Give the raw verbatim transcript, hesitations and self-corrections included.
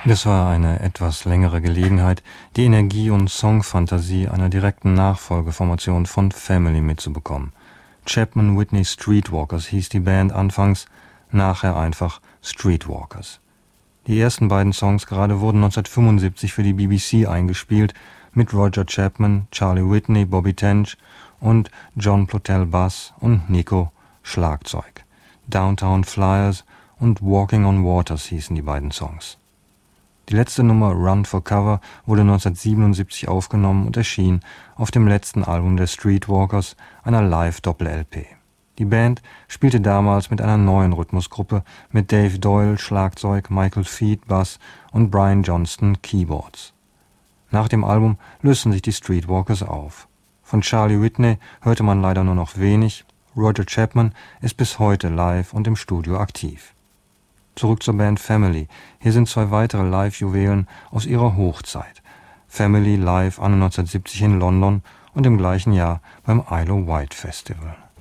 Das war eine etwas längere Gelegenheit, die Energie und Songfantasie einer direkten Nachfolgeformation von Family mitzubekommen. Chapman Whitney Streetwalkers hieß die Band anfangs, nachher einfach Streetwalkers. Die ersten beiden Songs gerade wurden neunzehnhundertfünfundsiebzig für die B B C eingespielt, mit Roger Chapman, Charlie Whitney, Bobby Tench und John Plotel Bass und Nico Schlagzeug. Downtown Flyers und Walking on Waters hießen die beiden Songs. Die letzte Nummer Run for Cover wurde neunzehnhundertsiebenundsiebzig aufgenommen und erschien auf dem letzten Album der Streetwalkers, einer Live-Doppel-L P. Die Band spielte damals mit einer neuen Rhythmusgruppe mit Dave Doyle Schlagzeug, Michael Feed Bass und Brian Johnston Keyboards. Nach dem Album lösten sich die Streetwalkers auf. Von Charlie Whitney hörte man leider nur noch wenig, Roger Chapman ist bis heute live und im Studio aktiv. Zurück zur Band Family. Hier sind zwei weitere Live-Juwelen aus ihrer Hochzeit. Family live neunzehnhundertsiebzig in London und im gleichen Jahr beim Isle of Wight Festival.